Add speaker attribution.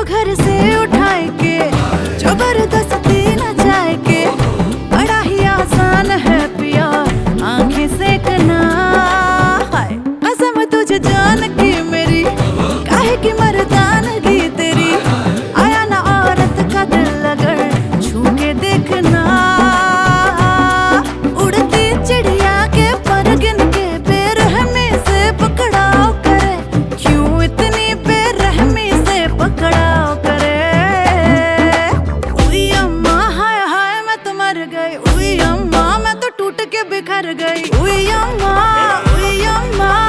Speaker 1: घर से उठाए के जबरदस्ती न जाए के, बड़ा ही आसान है पिया आंखें सेकना। हाय कसम तुझे जान की मेरी, काहे की मर्दानगी तेरी, आया ना औरत का दिल अगर छू के देखना। उड़ती चिड़िया के पर गिन के बेरहमी से पकड़ाओ करे, क्यों इतनी बेरहमी से पकड़ाओ करे। उई अम्मा हाय हाय मैं तो मर गई, उई अम्मा मैं तो टूट के बिखर गई, उई अम्मा उई अम्मा।